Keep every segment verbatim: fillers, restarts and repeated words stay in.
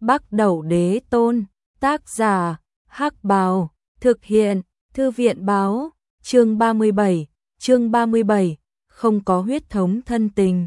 Bắc Đẩu Đế Tôn, tác giả, Hắc Bào, thực hiện, Thư viện Báo, chương ba mươi bảy, chương ba mươi bảy, không có huyết thống thân tình.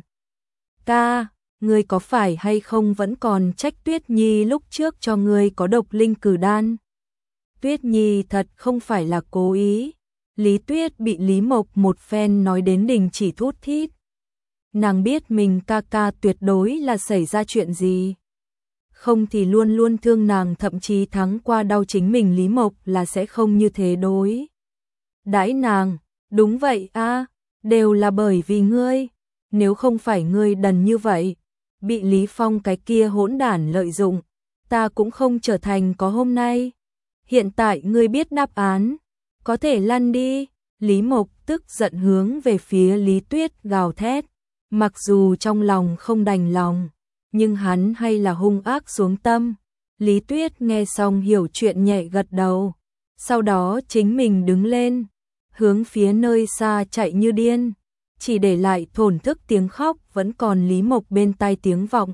Ca, ngươi có phải hay không vẫn còn trách Tuyết Nhi lúc trước cho ngươi có độc linh cử đan? Tuyết Nhi thật không phải là cố ý. Lý Tuyết bị Lý Mộc một phen nói đến đình chỉ thút thít. Nàng biết mình ca ca tuyệt đối là xảy ra chuyện gì. Không thì luôn luôn thương nàng, thậm chí thắng qua đau chính mình Lý Mộc là sẽ không như thế đối đãi nàng. Đúng vậy a, đều là bởi vì ngươi. Nếu không phải ngươi đần như vậy, bị Lý Phong cái kia hỗn đản lợi dụng, ta cũng không trở thành có hôm nay. Hiện tại ngươi biết đáp án, có thể lăn đi. Lý Mộc tức giận hướng về phía Lý Tuyết gào thét, mặc dù trong lòng không đành lòng, nhưng hắn hay là hung ác xuống tâm. Lý Tuyết nghe xong hiểu chuyện nhẹ gật đầu, sau đó chính mình đứng lên, hướng phía nơi xa chạy như điên, chỉ để lại thổn thức tiếng khóc vẫn còn Lý Mộc bên tai tiếng vọng.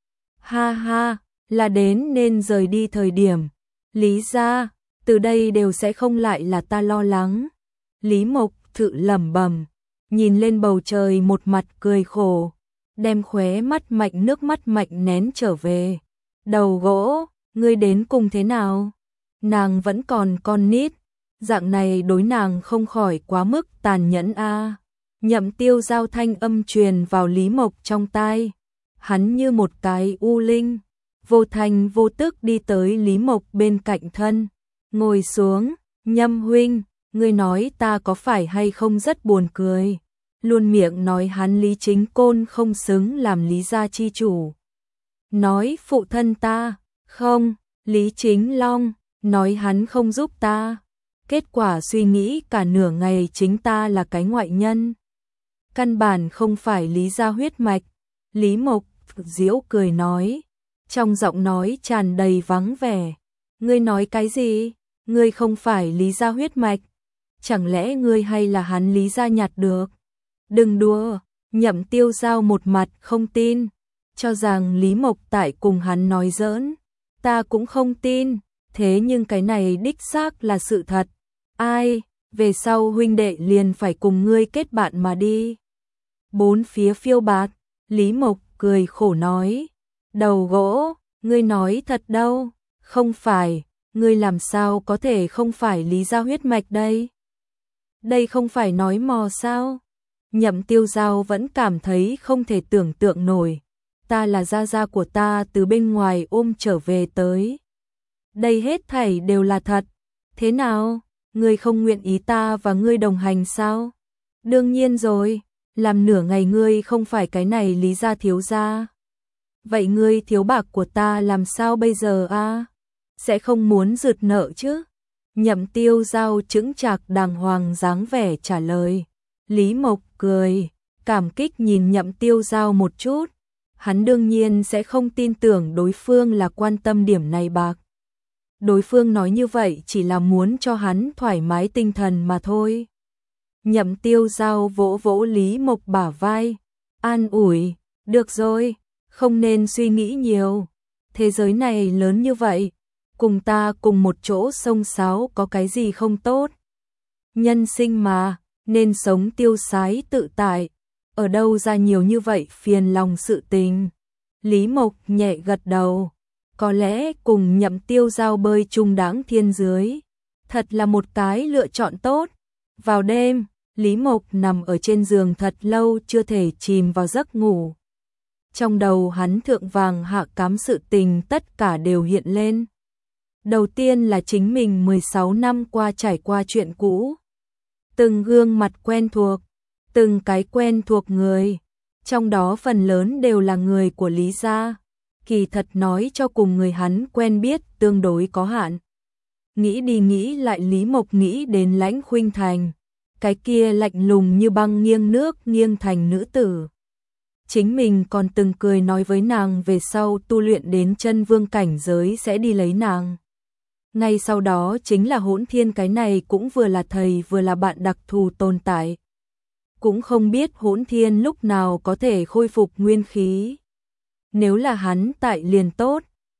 Ha ha, là đến nên rời đi thời điểm. Lý gia, từ đây đều sẽ không lại là ta lo lắng. Lý Mộc tự lẩm bẩm, nhìn lên bầu trời một mặt cười khổ, đem khóe mắt mạnh nước mắt mạnh nén trở về. Đầu gỗ, ngươi đến cùng thế nào? Nàng vẫn còn con nít, dạng này đối nàng không khỏi quá mức tàn nhẫn a. À. Nhậm Tiêu giao thanh âm truyền vào Lý Mộc trong tai, hắn như một cái u linh, vô thành vô tức đi tới Lý Mộc bên cạnh thân, ngồi xuống. Nhâm huynh, ngươi nói ta có phải hay không rất buồn cười, luôn miệng nói hắn Lý Chính Côn không xứng làm Lý gia chi chủ. Nói phụ thân ta, không, Lý Chính Long, nói hắn không giúp ta. Kết quả suy nghĩ cả nửa ngày chính ta là cái ngoại nhân. Căn bản không phải Lý gia huyết mạch. Lý Mộc giễu cười nói, trong giọng nói tràn đầy vắng vẻ. Ngươi nói cái gì? Ngươi không phải Lý gia huyết mạch? Chẳng lẽ ngươi hay là hắn Lý gia nhặt được? Đừng đùa. Nhậm Tiêu giao một mặt không tin, cho rằng Lý Mộc tại cùng hắn nói giỡn. Ta cũng không tin, thế nhưng cái này đích xác là sự thật. Ai, về sau huynh đệ liền phải cùng ngươi kết bạn mà đi. Bốn phía phiêu bạt, Lý Mộc cười khổ nói, đầu gỗ, ngươi nói thật đâu? Không phải, ngươi làm sao có thể không phải Lý gia huyết mạch đây? Đây không phải nói mò sao? Nhậm Tiêu giao vẫn cảm thấy không thể tưởng tượng nổi. Ta là gia gia của ta từ bên ngoài ôm trở về tới. Đây hết thảy đều là thật. Thế nào? Ngươi không nguyện ý ta và ngươi đồng hành sao? Đương nhiên rồi, làm nửa ngày ngươi không phải cái này Lý gia thiếu gia. Vậy ngươi thiếu bạc của ta làm sao bây giờ a? À? Sẽ không muốn rượt nợ chứ? Nhậm Tiêu giao chững chạc đàng hoàng dáng vẻ trả lời. Lý Mộc cười, cảm kích nhìn Nhậm Tiêu giao một chút. Hắn đương nhiên sẽ không tin tưởng đối phương là quan tâm điểm này bạc. Đối phương nói như vậy chỉ là muốn cho hắn thoải mái tinh thần mà thôi. Nhậm Tiêu giao vỗ vỗ Lý Mộc bả vai, an ủi, được rồi, không nên suy nghĩ nhiều. Thế giới này lớn như vậy, cùng ta cùng một chỗ xông xáo có cái gì không tốt. Nhân sinh mà, nên sống tiêu sái tự tại, ở đâu ra nhiều như vậy phiền lòng sự tình. Lý Mộc nhẹ gật đầu, có lẽ cùng Nhậm Tiêu giao bơi chung đãng thiên dưới, thật là một cái lựa chọn tốt. Vào đêm, Lý Mộc nằm ở trên giường thật lâu chưa thể chìm vào giấc ngủ. Trong đầu hắn thượng vàng hạ cám sự tình tất cả đều hiện lên. Đầu tiên là chính mình mười sáu năm qua trải qua chuyện cũ. Từng gương mặt quen thuộc, từng cái quen thuộc người, trong đó phần lớn đều là người của Lý gia. Kỳ thật nói cho cùng người hắn quen biết tương đối có hạn. Nghĩ đi nghĩ lại Lý Mộc nghĩ đến Lãnh Khuynh Thành, cái kia lạnh lùng như băng nghiêng nước nghiêng thành nữ tử. Chính mình còn từng cười nói với nàng về sau tu luyện đến chân vương cảnh giới sẽ đi lấy nàng. Ngay sau đó chính là Hỗn Thiên, cái này cũng vừa là thầy vừa là bạn đặc thù tồn tại. Cũng không biết Hỗn Thiên lúc nào có thể khôi phục nguyên khí. Nếu là hắn tại liền tốt,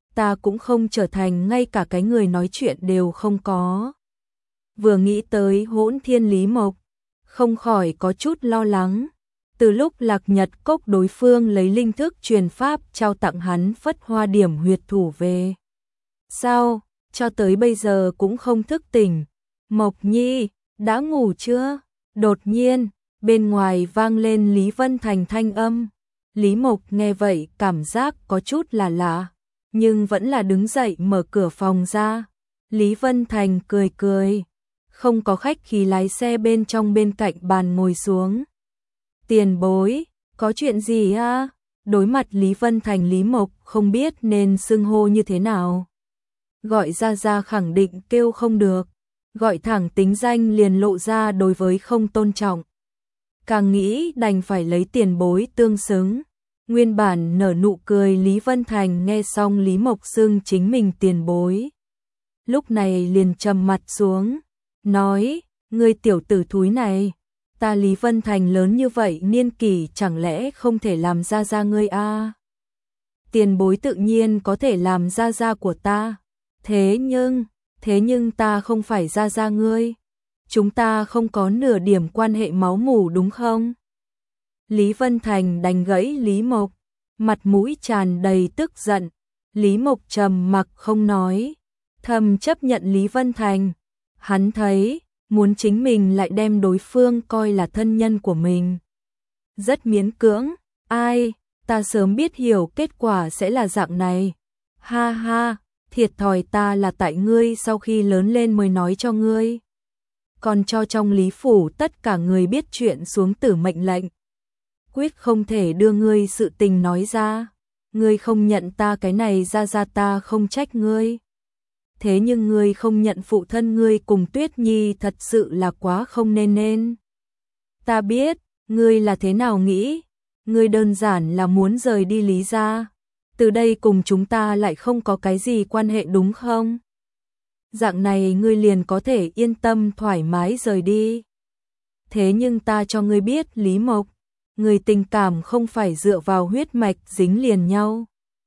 ta cũng không trở thành ngay cả cái người nói chuyện đều không có. Vừa nghĩ tới Hỗn Thiên Lý Mộc, không khỏi có chút lo lắng. Từ lúc Lạc Nhật Cốc đối phương lấy linh thức truyền pháp trao tặng hắn Phất Hoa Điểm huyệt thủ về. Sao, cho tới bây giờ cũng không thức tỉnh. Mộc Nhi, đã ngủ chưa? Đột nhiên, bên ngoài vang lên Lý Vân Thành thanh âm. Lý Mộc nghe vậy cảm giác có chút là lạ, nhưng vẫn là đứng dậy mở cửa phòng ra. Lý Vân Thành cười cười, không có khách khí lái xe bên trong bên cạnh bàn ngồi xuống. Tiền bối, có chuyện gì à? Đối mặt Lý Vân Thành, Lý Mộc không biết nên xưng hô như thế nào. Gọi ra ra khẳng định kêu không được, gọi thẳng tính danh liền lộ ra đối với không tôn trọng. Càng nghĩ đành phải lấy tiền bối tương xứng. Nguyên bản nở nụ cười Lý Vân Thành nghe xong Lý Mộc xưng chính mình tiền bối. Lúc này liền trầm mặt xuống, nói, ngươi tiểu tử thúi này, ta Lý Vân Thành lớn như vậy niên kỷ chẳng lẽ không thể làm ra ra ngươi a? À? Tiền bối tự nhiên có thể làm ra ra của ta, thế nhưng, thế nhưng ta không phải ra ra ngươi. Chúng ta không có nửa điểm quan hệ máu mủ đúng không? Lý Vân Thành đánh gãy Lý Mộc, mặt mũi tràn đầy tức giận. Lý Mộc trầm mặc không nói, thầm chấp nhận Lý Vân Thành. Hắn thấy, muốn chính mình lại đem đối phương coi là thân nhân của mình. Rất miễn cưỡng, ai, ta sớm biết hiểu kết quả sẽ là dạng này. Ha ha, thiệt thòi ta là tại ngươi sau khi lớn lên mới nói cho ngươi. Còn cho trong Lý Phủ tất cả người biết chuyện xuống tử mệnh lệnh. Quyết không thể đưa ngươi sự tình nói ra. Ngươi không nhận ta cái này ra ra ta không trách ngươi. Thế nhưng ngươi không nhận phụ thân ngươi cùng Tuyết Nhi thật sự là quá không nên nên. Ta biết, ngươi là thế nào nghĩ. Ngươi đơn giản là muốn rời đi Lý gia. Từ đây cùng chúng ta lại không có cái gì quan hệ đúng không? Dạng này ngươi liền có thể yên tâm thoải mái rời đi. Thế nhưng ta cho ngươi biết Lý Mộc, người tình cảm không phải dựa vào huyết mạch dính liền nhau,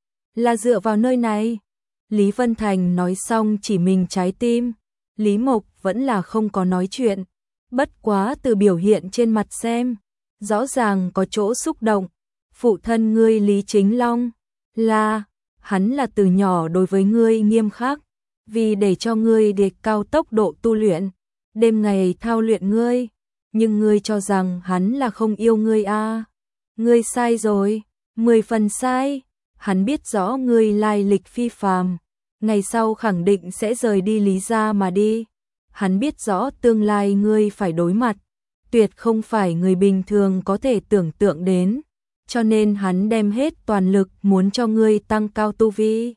là dựa vào nơi này. Lý Vân Thành nói xong chỉ mình trái tim. Lý Mộc vẫn là không có nói chuyện, bất quá từ biểu hiện trên mặt xem, rõ ràng có chỗ xúc động. Phụ thân ngươi Lý Chính Long, là, hắn là từ nhỏ đối với ngươi nghiêm khắc, vì để cho ngươi đề cao tốc độ tu luyện, đêm ngày thao luyện ngươi, nhưng ngươi cho rằng hắn là không yêu ngươi à? Ngươi sai rồi, mười phần sai. Hắn biết rõ ngươi lai lịch phi phàm, ngày sau khẳng định sẽ rời đi Lý gia mà đi. Hắn biết rõ tương lai ngươi phải đối mặt, tuyệt không phải người bình thường có thể tưởng tượng đến, cho nên hắn đem hết toàn lực muốn cho ngươi tăng cao tu vi.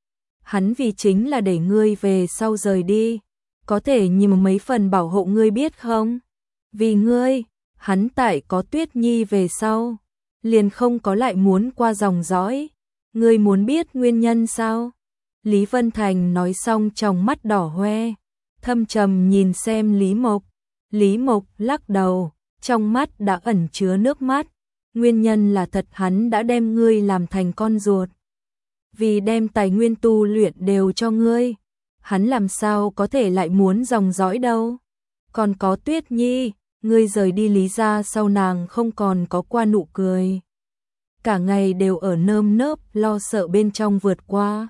Hắn vì chính là để ngươi về sau rời đi, có thể nhìn mấy phần bảo hộ ngươi biết không? Vì ngươi, hắn tại có Tuyết Nhi về sau, liền không có lại muốn qua dòng dõi. Ngươi muốn biết nguyên nhân sao? Lý Vân Thành nói xong trong mắt đỏ hoe, thâm trầm nhìn xem Lý Mộc. Lý Mộc lắc đầu, trong mắt đã ẩn chứa nước mắt. Nguyên nhân là thật hắn đã đem ngươi làm thành con ruột. Vì đem tài nguyên tu luyện đều cho ngươi, hắn làm sao có thể lại muốn dòng dõi đâu. Còn có Tuyết Nhi, ngươi rời đi Lý gia sau nàng không còn có qua nụ cười. Cả ngày đều ở nơm nớp lo sợ bên trong vượt qua.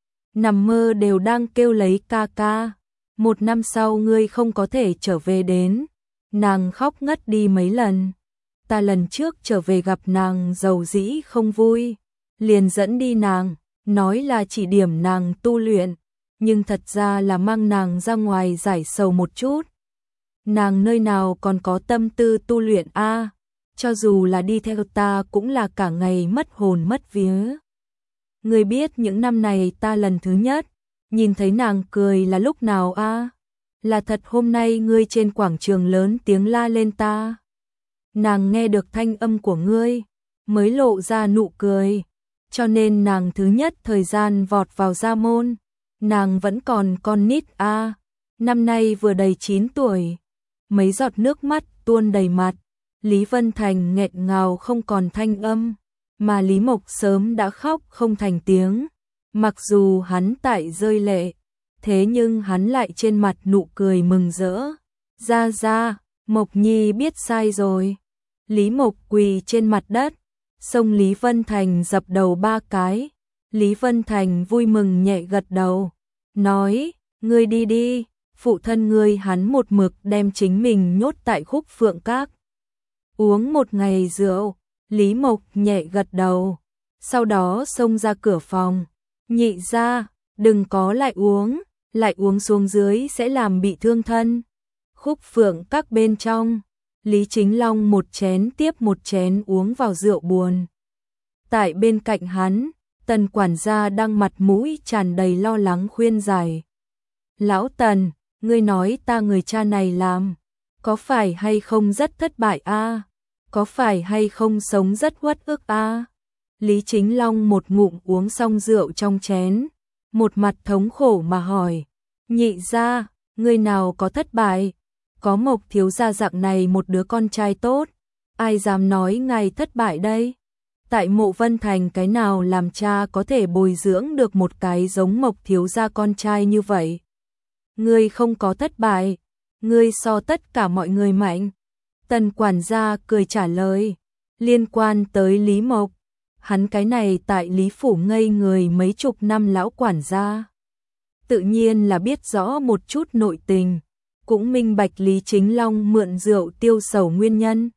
Nằm mơ đều đang kêu lấy ca ca. Một năm sau ngươi không có thể trở về đến. Nàng khóc ngất đi mấy lần. Ta lần trước trở về gặp nàng giàu dĩ không vui, liền dẫn đi nàng, nói là chỉ điểm nàng tu luyện, nhưng thật ra là mang nàng ra ngoài giải sầu một chút. Nàng nơi nào còn có tâm tư tu luyện a? À, cho dù là đi theo ta cũng là cả ngày mất hồn mất vía. Ngươi biết những năm này ta lần thứ nhất nhìn thấy nàng cười là lúc nào a? À? Là thật hôm nay ngươi trên quảng trường lớn tiếng la lên ta. Nàng nghe được thanh âm của ngươi, mới lộ ra nụ cười, cho nên nàng thứ nhất thời gian vọt vào gia môn. Nàng vẫn còn con nít a, à, năm nay vừa đầy chín tuổi. Mấy giọt nước mắt tuôn đầy mặt, Lý Vân Thành nghẹn ngào không còn thanh âm, mà Lý Mộc sớm đã khóc không thành tiếng, Mặc dù hắn tại rơi lệ, thế nhưng hắn lại trên mặt nụ cười mừng rỡ. Ra ra, Mộc Nhi biết sai rồi. Lý Mộc quỳ trên mặt đất, xông Lý Vân Thành dập đầu ba cái. Lý Vân Thành vui mừng nhẹ gật đầu, nói, ngươi đi đi, phụ thân ngươi hắn một mực đem chính mình nhốt tại Khúc Phượng Các. Uống một ngày rượu, Lý Mộc nhẹ gật đầu, sau đó xông ra cửa phòng, nhị ra, đừng có lại uống, lại uống xuống dưới sẽ làm bị thương thân. Khúc Phượng Các bên trong, Lý Chính Long một chén tiếp một chén uống vào rượu buồn. Tại bên cạnh hắn, Tần quản gia đang mặt mũi tràn đầy lo lắng khuyên giải. Lão Tần, ngươi nói ta người cha này làm, có phải hay không rất thất bại a? Có phải hay không sống rất uất ức a? Lý Chính Long một ngụm uống xong rượu trong chén, một mặt thống khổ mà hỏi, nhị gia, ngươi nào có thất bại? Có Mộc thiếu gia dạng này một đứa con trai tốt, ai dám nói ngài thất bại đây? Tại Mộ Vân Thành cái nào làm cha có thể bồi dưỡng được một cái giống Mộc thiếu gia con trai như vậy? Ngươi không có thất bại, ngươi so tất cả mọi người mạnh. Tần quản gia cười trả lời, liên quan tới Lý Mộc, hắn cái này tại Lý Phủ ngây người mấy chục năm lão quản gia. Tự nhiên là biết rõ một chút nội tình, cũng minh bạch Lý Chính Long mượn rượu tiêu sầu nguyên nhân.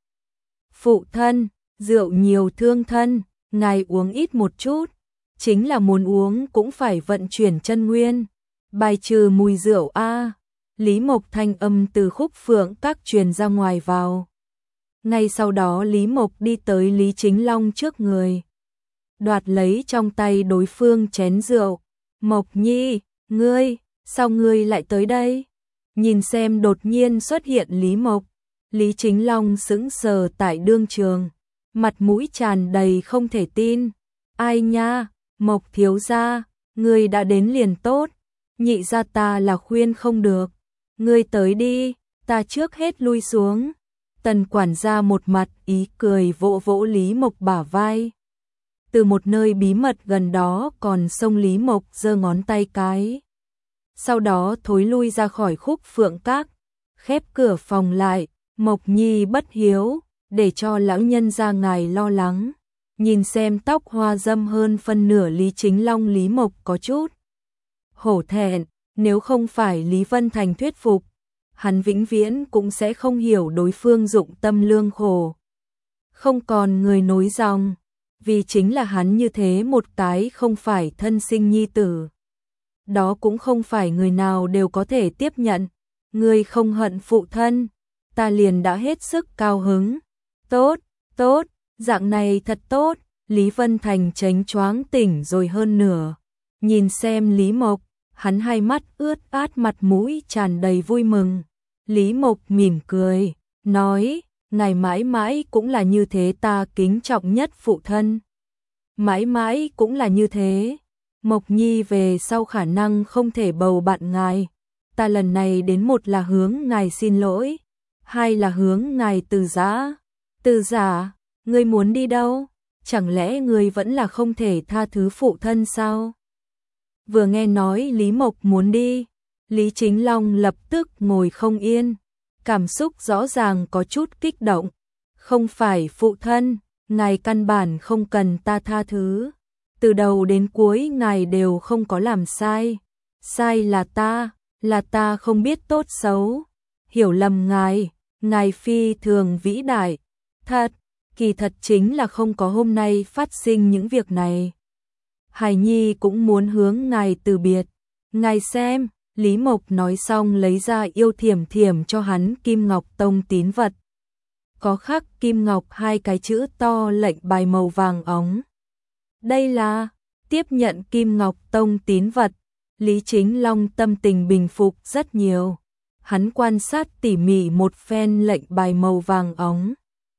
Phụ thân, rượu nhiều thương thân, ngài uống ít một chút, chính là muốn uống cũng phải vận chuyển chân nguyên, bài trừ mùi rượu a. Lý Mộc thanh âm từ Khúc Phượng Các truyền ra ngoài vào. Ngay sau đó Lý Mộc đi tới Lý Chính Long trước người, đoạt lấy trong tay đối phương chén rượu. Mộc Nhi, ngươi, sao ngươi lại tới đây? Nhìn xem đột nhiên xuất hiện Lý Mộc, Lý Chính Long sững sờ tại đương trường, mặt mũi tràn đầy không thể tin. Ai nha, Mộc thiếu gia, ngươi đã đến liền tốt, nhị gia ta là khuyên không được, ngươi tới đi, ta trước hết lui xuống. Tần quản gia một mặt ý cười vỗ vỗ Lý Mộc bả vai. Từ một nơi bí mật gần đó còn xông Lý Mộc giơ ngón tay cái. Sau đó thối lui ra khỏi Khúc Phượng Các, khép cửa phòng lại. Mộc Nhi bất hiếu, để cho lão nhân gia ngài lo lắng. Nhìn xem tóc hoa râm hơn phân nửa Lý Chính Long, Lý Mộc có chút hổ thẹn, nếu không phải Lý Vân Thành thuyết phục, hắn vĩnh viễn cũng sẽ không hiểu đối phương dụng tâm lương khổ. Không còn người nối dòng, vì chính là hắn như thế một cái không phải thân sinh nhi tử. Đó cũng không phải người nào đều có thể tiếp nhận. Ngươi không hận phụ thân, ta liền đã hết sức cao hứng. Tốt, tốt, dạng này thật tốt. Lý Vân Thành chánh choáng tỉnh rồi hơn nửa. Nhìn xem Lý Mộc, hắn hai mắt ướt át, mặt mũi tràn đầy vui mừng. Lý Mộc mỉm cười, nói, ngài mãi mãi cũng là như thế, ta kính trọng nhất phụ thân. Mãi mãi cũng là như thế. Mộc Nhi về sau khả năng không thể bầu bạn ngài. Ta lần này đến một là hướng ngài xin lỗi, hai là hướng ngài từ giã. Từ giả, ngươi muốn đi đâu? Chẳng lẽ ngươi vẫn là không thể tha thứ phụ thân sao? Vừa nghe nói Lý Mộc muốn đi, Lý Chính Long lập tức ngồi không yên, cảm xúc rõ ràng có chút kích động. Không phải phụ thân, ngài căn bản không cần ta tha thứ. Từ đầu đến cuối ngài đều không có làm sai. Sai là ta, là ta không biết tốt xấu. Hiểu lầm ngài, ngài phi thường vĩ đại. Thật, kỳ thật chính là không có hôm nay phát sinh những việc này. Hải Nhi cũng muốn hướng ngài từ biệt. Ngài xem, Lý Mộc nói xong lấy ra Yêu Thiểm Thiểm cho hắn Kim Ngọc Tông tín vật. Có khắc Kim Ngọc hai cái chữ to lệnh bài màu vàng óng. Đây là tiếp nhận Kim Ngọc Tông tín vật. Lý Chính Long tâm tình bình phục rất nhiều. Hắn quan sát tỉ mỉ một phen lệnh bài màu vàng óng.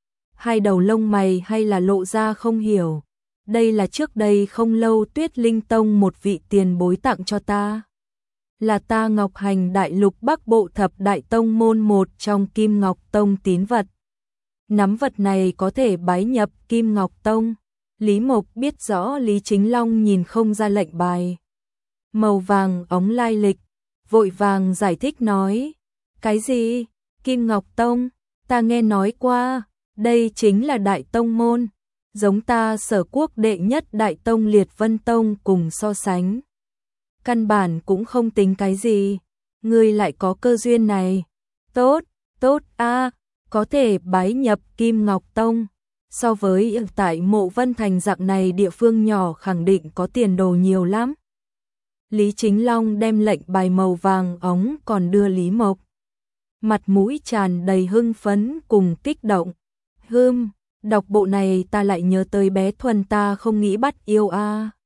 Hai đầu lông mày hay là lộ ra không hiểu. Đây là trước đây không lâu Tuyết Linh Tông một vị tiền bối tặng cho ta. Là ta Ngọc Hành Đại Lục Bắc Bộ Thập Đại Tông môn một trong Kim Ngọc Tông tín vật. Nắm vật này có thể bái nhập Kim Ngọc Tông. Lý Mộc biết rõ Lý Chính Long nhìn không ra lệnh bài màu vàng ống lai lịch, vội vàng giải thích nói, cái gì? Kim Ngọc Tông, ta nghe nói qua, đây chính là đại tông môn, giống ta Sở Quốc đệ nhất đại tông Liệt Vân Tông cùng so sánh. Căn bản cũng không tính cái gì, ngươi lại có cơ duyên này. Tốt, tốt a, có thể bái nhập Kim Ngọc Tông. So với tại Mộ Vân Thành dạng này địa phương nhỏ khẳng định có tiền đồ nhiều lắm. Lý Chính Long đem lệnh bài màu vàng óng còn đưa Lý Mộc. Mặt mũi tràn đầy hưng phấn cùng kích động. Hưm, đọc bộ này ta lại nhớ tới bé Thuần ta không nghĩ bắt yêu a.